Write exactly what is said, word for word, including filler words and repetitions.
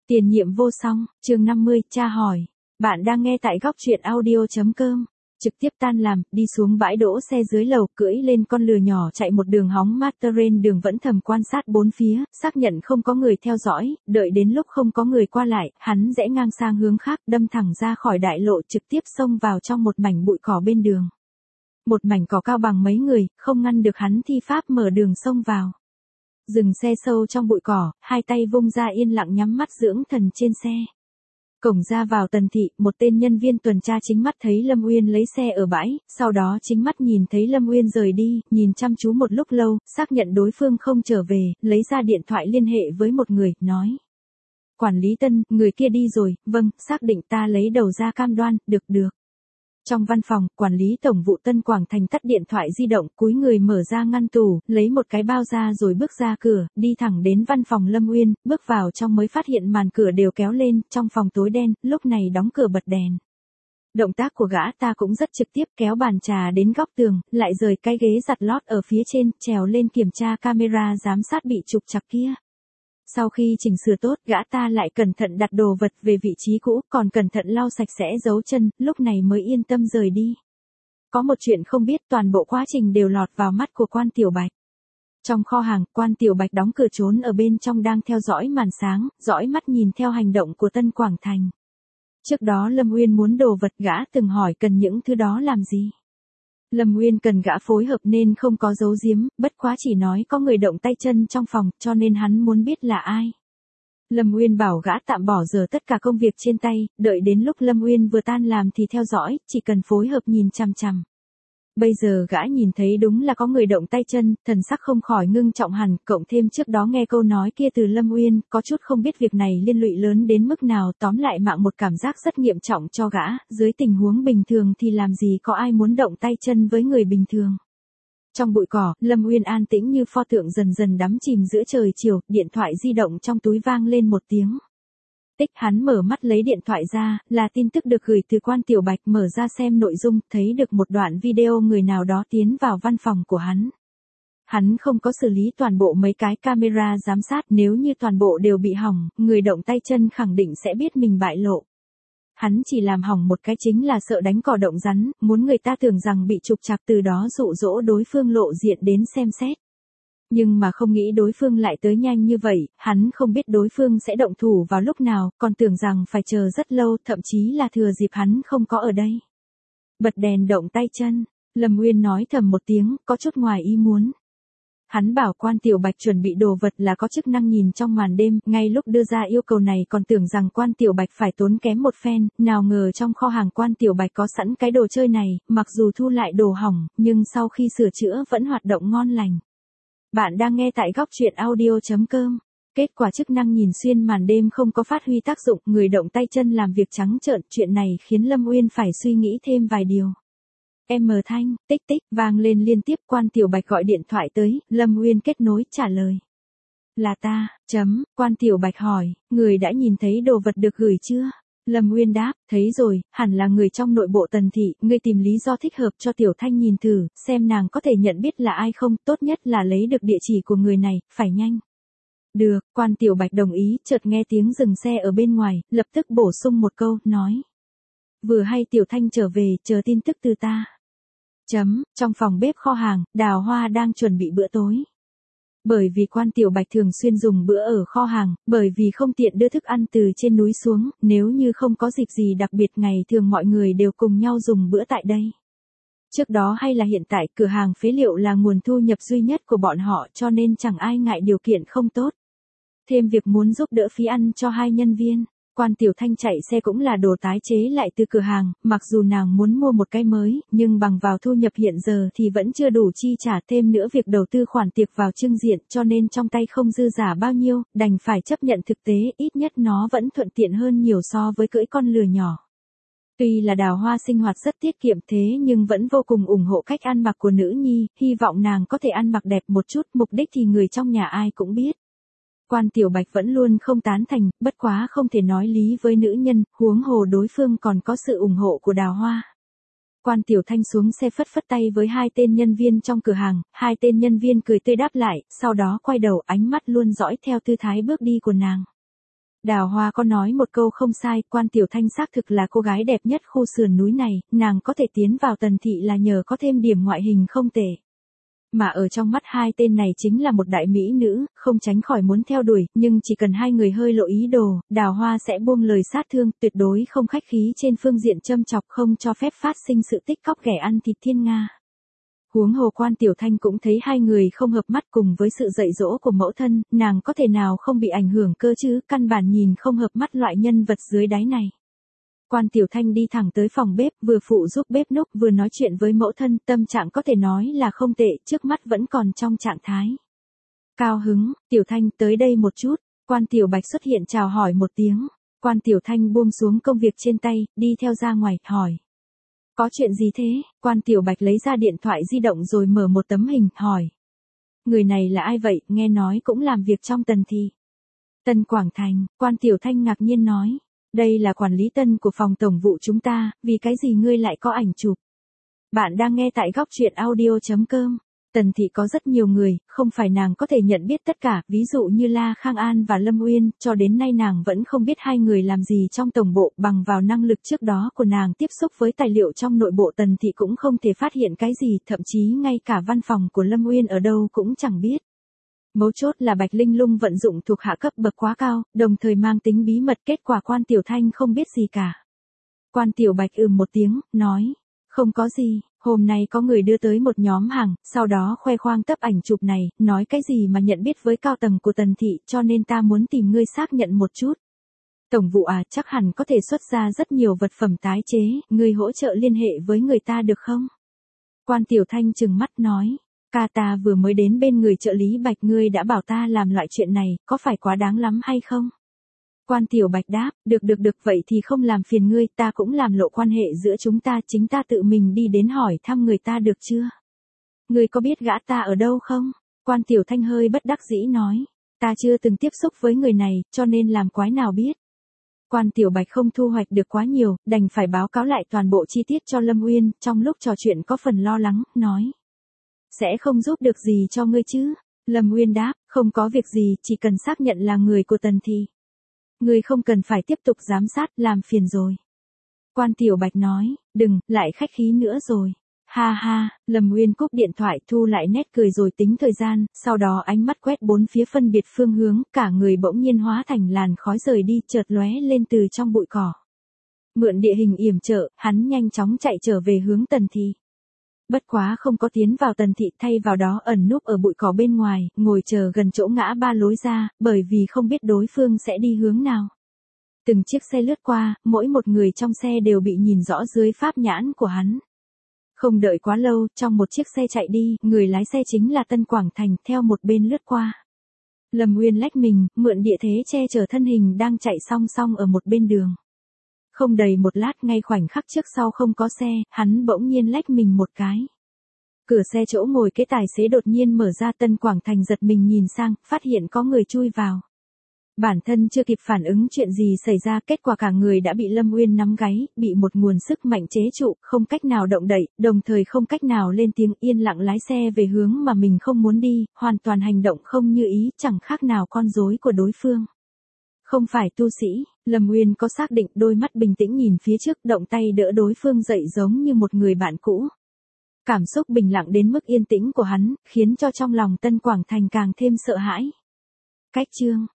Tiền nhiệm vô song, chương năm mươi, tra hỏi. Bạn đang nghe tại góc truyện audio.com. Trực tiếp tan làm, đi xuống bãi đỗ xe dưới lầu, cưỡi lên con lừa nhỏ chạy một đường hóng mát terrain đường vẫn thầm quan sát bốn phía, xác nhận không có người theo dõi, đợi đến lúc không có người qua lại, hắn rẽ ngang sang hướng khác, đâm thẳng ra khỏi đại lộ trực tiếp xông vào trong một mảnh bụi cỏ bên đường. Một mảnh cỏ cao bằng mấy người, không ngăn được hắn thi pháp mở đường xông vào. Dừng xe sâu trong bụi cỏ, hai tay vung ra yên lặng nhắm mắt dưỡng thần trên xe. Cổng ra vào Tần thị, một tên nhân viên tuần tra chính mắt thấy Lâm Uyên lấy xe ở bãi, sau đó chính mắt nhìn thấy Lâm Uyên rời đi, nhìn chăm chú một lúc lâu, xác nhận đối phương không trở về, lấy ra điện thoại liên hệ với một người, nói. Quản lý Tân, người kia đi rồi, vâng, xác định ta lấy đầu ra cam đoan, được được. Trong văn phòng, quản lý tổng vụ Tân Quảng Thành tắt điện thoại di động, cúi người mở ra ngăn tủ, lấy một cái bao ra rồi bước ra cửa, đi thẳng đến văn phòng Lâm Uyên, bước vào trong mới phát hiện màn cửa đều kéo lên, trong phòng tối đen, lúc này đóng cửa bật đèn. Động tác của gã ta cũng rất trực tiếp, kéo bàn trà đến góc tường, lại rời cái ghế giặt lót ở phía trên, trèo lên kiểm tra camera giám sát bị trục trặc kia. Sau khi chỉnh sửa tốt, gã ta lại cẩn thận đặt đồ vật về vị trí cũ, còn cẩn thận lau sạch sẽ dấu chân, lúc này mới yên tâm rời đi. Có một chuyện không biết, toàn bộ quá trình đều lọt vào mắt của Quan Tiểu Bạch. Trong kho hàng, Quan Tiểu Bạch đóng cửa trốn ở bên trong đang theo dõi màn sáng, dõi mắt nhìn theo hành động của Tân Quảng Thành. Trước đó Lâm Uyên muốn đồ vật, gã từng hỏi cần những thứ đó làm gì. Lâm Uyên cần gã phối hợp nên không có giấu giếm, bất quá chỉ nói có người động tay chân trong phòng, cho nên hắn muốn biết là ai. Lâm Uyên bảo gã tạm bỏ giờ tất cả công việc trên tay, đợi đến lúc Lâm Uyên vừa tan làm thì theo dõi, chỉ cần phối hợp nhìn chằm chằm. Bây giờ gã nhìn thấy đúng là có người động tay chân, thần sắc không khỏi ngưng trọng hẳn, cộng thêm trước đó nghe câu nói kia từ Lâm Uyên, có chút không biết việc này liên lụy lớn đến mức nào, tóm lại mạng một cảm giác rất nghiêm trọng cho gã, dưới tình huống bình thường thì làm gì có ai muốn động tay chân với người bình thường. Trong bụi cỏ, Lâm Uyên an tĩnh như pho tượng dần dần đắm chìm giữa trời chiều, điện thoại di động trong túi vang lên một tiếng. Tích, hắn mở mắt lấy điện thoại ra, là tin tức được gửi từ Quan Tiểu Bạch, mở ra xem nội dung, thấy được một đoạn video người nào đó tiến vào văn phòng của hắn. Hắn không có xử lý toàn bộ mấy cái camera giám sát, nếu như toàn bộ đều bị hỏng, người động tay chân khẳng định sẽ biết mình bại lộ. Hắn chỉ làm hỏng một cái, chính là sợ đánh cỏ động rắn, muốn người ta tưởng rằng bị trục trặc, từ đó dụ dỗ đối phương lộ diện đến xem xét. Nhưng mà không nghĩ đối phương lại tới nhanh như vậy, hắn không biết đối phương sẽ động thủ vào lúc nào, còn tưởng rằng phải chờ rất lâu, thậm chí là thừa dịp hắn không có ở đây. Bật đèn động tay chân, Lâm Uyên nói thầm một tiếng, có chút ngoài ý muốn. Hắn bảo Quan Tiểu Bạch chuẩn bị đồ vật là có chức năng nhìn trong màn đêm, ngay lúc đưa ra yêu cầu này còn tưởng rằng Quan Tiểu Bạch phải tốn kém một phen, nào ngờ trong kho hàng Quan Tiểu Bạch có sẵn cái đồ chơi này, mặc dù thu lại đồ hỏng, nhưng sau khi sửa chữa vẫn hoạt động ngon lành. Bạn đang nghe tại góc truyện audio.com. Kết quả chức năng nhìn xuyên màn đêm không có phát huy tác dụng, người động tay chân làm việc trắng trợn, chuyện này khiến Lâm Uyên phải suy nghĩ thêm vài điều. Em thanh, tích tích, vang lên liên tiếp. Quan Tiểu Bạch gọi điện thoại tới, Lâm Uyên kết nối, trả lời. Là ta, chấm, Quan Tiểu Bạch hỏi, người đã nhìn thấy đồ vật được gửi chưa? Lâm Uyên đáp, thấy rồi, hẳn là người trong nội bộ Tần thị, ngươi tìm lý do thích hợp cho Tiểu Thanh nhìn thử, xem nàng có thể nhận biết là ai không, tốt nhất là lấy được địa chỉ của người này, phải nhanh. Được, Quan Tiểu Bạch đồng ý, chợt nghe tiếng dừng xe ở bên ngoài, lập tức bổ sung một câu, nói. Vừa hay Tiểu Thanh trở về, chờ tin tức từ ta. Chấm, trong phòng bếp kho hàng, Đào Hoa đang chuẩn bị bữa tối. Bởi vì Quan Tiểu Bạch thường xuyên dùng bữa ở kho hàng, bởi vì không tiện đưa thức ăn từ trên núi xuống, nếu như không có dịp gì đặc biệt ngày thường mọi người đều cùng nhau dùng bữa tại đây. Trước đó hay là hiện tại, cửa hàng phế liệu là nguồn thu nhập duy nhất của bọn họ, cho nên chẳng ai ngại điều kiện không tốt. Thêm việc muốn giúp đỡ phí ăn cho hai nhân viên. Quan Tiểu Thanh chạy xe cũng là đồ tái chế lại từ cửa hàng, mặc dù nàng muốn mua một cái mới, nhưng bằng vào thu nhập hiện giờ thì vẫn chưa đủ chi trả, thêm nữa việc đầu tư khoản tiệc vào trưng diện, cho nên trong tay không dư giả bao nhiêu, đành phải chấp nhận thực tế, ít nhất nó vẫn thuận tiện hơn nhiều so với cưỡi con lừa nhỏ. Tuy là Đào Hoa sinh hoạt rất tiết kiệm thế nhưng vẫn vô cùng ủng hộ cách ăn mặc của nữ nhi, hy vọng nàng có thể ăn mặc đẹp một chút, mục đích thì người trong nhà ai cũng biết. Quan Tiểu Bạch vẫn luôn không tán thành, bất quá không thể nói lý với nữ nhân, huống hồ đối phương còn có sự ủng hộ của Đào Hoa. Quan Tiểu Thanh xuống xe phất phất tay với hai tên nhân viên trong cửa hàng, hai tên nhân viên cười tươi đáp lại, sau đó quay đầu, ánh mắt luôn dõi theo tư thái bước đi của nàng. Đào Hoa có nói một câu không sai, Quan Tiểu Thanh xác thực là cô gái đẹp nhất khu sườn núi này, nàng có thể tiến vào Tần thị là nhờ có thêm điểm ngoại hình không tệ. Mà ở trong mắt hai tên này chính là một đại mỹ nữ, không tránh khỏi muốn theo đuổi, nhưng chỉ cần hai người hơi lộ ý đồ, Đào Hoa sẽ buông lời sát thương, tuyệt đối không khách khí trên phương diện châm chọc, không cho phép phát sinh sự tích cóc ghẻ ăn thịt thiên nga. Huống hồ Quan Tiểu Thanh cũng thấy hai người không hợp mắt, cùng với sự dạy dỗ của mẫu thân, nàng có thể nào không bị ảnh hưởng cơ chứ, căn bản nhìn không hợp mắt loại nhân vật dưới đáy này. Quan Tiểu Thanh đi thẳng tới phòng bếp, vừa phụ giúp bếp núc vừa nói chuyện với mẫu thân, tâm trạng có thể nói là không tệ, trước mắt vẫn còn trong trạng thái cao hứng. Tiểu Thanh tới đây một chút, Quan Tiểu Bạch xuất hiện chào hỏi một tiếng. Quan Tiểu Thanh buông xuống công việc trên tay, đi theo ra ngoài, hỏi. Có chuyện gì thế? Quan Tiểu Bạch lấy ra điện thoại di động rồi mở một tấm hình, hỏi. Người này là ai vậy, nghe nói cũng làm việc trong Tần thị. Tân Quảng Thành, Quan Tiểu Thanh ngạc nhiên nói. Đây là quản lý Tân của phòng tổng vụ chúng ta, vì cái gì ngươi lại có ảnh chụp? Bạn đang nghe tại góc truyện audio chấm com. Tần thị có rất nhiều người, không phải nàng có thể nhận biết tất cả, ví dụ như La Khang An và Lâm Uyên, cho đến nay nàng vẫn không biết hai người làm gì trong tổng bộ, bằng vào năng lực trước đó của nàng tiếp xúc với tài liệu trong nội bộ Tần thị cũng không thể phát hiện cái gì, thậm chí ngay cả văn phòng của Lâm Uyên ở đâu cũng chẳng biết. Mấu chốt là Bạch Linh Lung vận dụng thuộc hạ cấp bậc quá cao, đồng thời mang tính bí mật, kết quả Quan Tiểu Thanh không biết gì cả. Quan Tiểu Bạch ừm một tiếng, nói, không có gì, hôm nay có người đưa tới một nhóm hàng, sau đó khoe khoang tấp ảnh chụp này, nói cái gì mà nhận biết với cao tầng của Tần thị, cho nên ta muốn tìm ngươi xác nhận một chút. Tổng vụ à, chắc hẳn có thể xuất ra rất nhiều vật phẩm tái chế, ngươi hỗ trợ liên hệ với người ta được không? Quan Tiểu Thanh trừng mắt nói. Ca ta vừa mới đến bên người trợ lý Bạch, ngươi đã bảo ta làm loại chuyện này, có phải quá đáng lắm hay không? Quan Tiểu Bạch đáp, được được được, vậy thì không làm phiền ngươi, ta cũng làm lộ quan hệ giữa chúng ta, chính ta tự mình đi đến hỏi thăm người ta được chưa? Ngươi có biết gã ta ở đâu không? Quan Tiểu Thanh hơi bất đắc dĩ nói, ta chưa từng tiếp xúc với người này, cho nên làm quái nào biết. Quan Tiểu Bạch không thu hoạch được quá nhiều, đành phải báo cáo lại toàn bộ chi tiết cho Lâm Uyên, trong lúc trò chuyện có phần lo lắng, nói. Sẽ không giúp được gì cho ngươi chứ? Lâm Uyên đáp, không có việc gì, chỉ cần xác nhận là người của Tần thị. Ngươi không cần phải tiếp tục giám sát, làm phiền rồi. Quan Tiểu Bạch nói, đừng, lại khách khí nữa rồi. Ha ha, Lâm Uyên cúp điện thoại, thu lại nét cười rồi tính thời gian, sau đó ánh mắt quét bốn phía phân biệt phương hướng, cả người bỗng nhiên hóa thành làn khói rời đi, chợt lóe lên từ trong bụi cỏ. Mượn địa hình yểm trợ, hắn nhanh chóng chạy trở về hướng Tần thị. Bất quá không có tiến vào Tần thị, thay vào đó ẩn núp ở bụi cỏ bên ngoài, ngồi chờ gần chỗ ngã ba lối ra, bởi vì không biết đối phương sẽ đi hướng nào. Từng chiếc xe lướt qua, mỗi một người trong xe đều bị nhìn rõ dưới pháp nhãn của hắn. Không đợi quá lâu, trong một chiếc xe chạy đi, người lái xe chính là Tân Quảng Thành, theo một bên lướt qua. Lâm Uyên lách mình, mượn địa thế che chở thân hình đang chạy song song ở một bên đường. Không đầy một lát, ngay khoảnh khắc trước sau không có xe, hắn bỗng nhiên lách mình một cái. Cửa xe chỗ ngồi kế tài xế đột nhiên mở ra, Tân Quảng Thành giật mình nhìn sang, phát hiện có người chui vào. Bản thân chưa kịp phản ứng chuyện gì xảy ra, kết quả cả người đã bị Lâm Uyên nắm gáy, bị một nguồn sức mạnh chế trụ, không cách nào động đậy, đồng thời không cách nào lên tiếng, yên lặng lái xe về hướng mà mình không muốn đi, hoàn toàn hành động không như ý, chẳng khác nào con rối của đối phương. Không phải tu sĩ, Lâm Uyên có xác định, đôi mắt bình tĩnh nhìn phía trước, động tay đỡ đối phương dậy giống như một người bạn cũ. Cảm xúc bình lặng đến mức yên tĩnh của hắn, khiến cho trong lòng Tân Quảng Thành càng thêm sợ hãi. Cách chương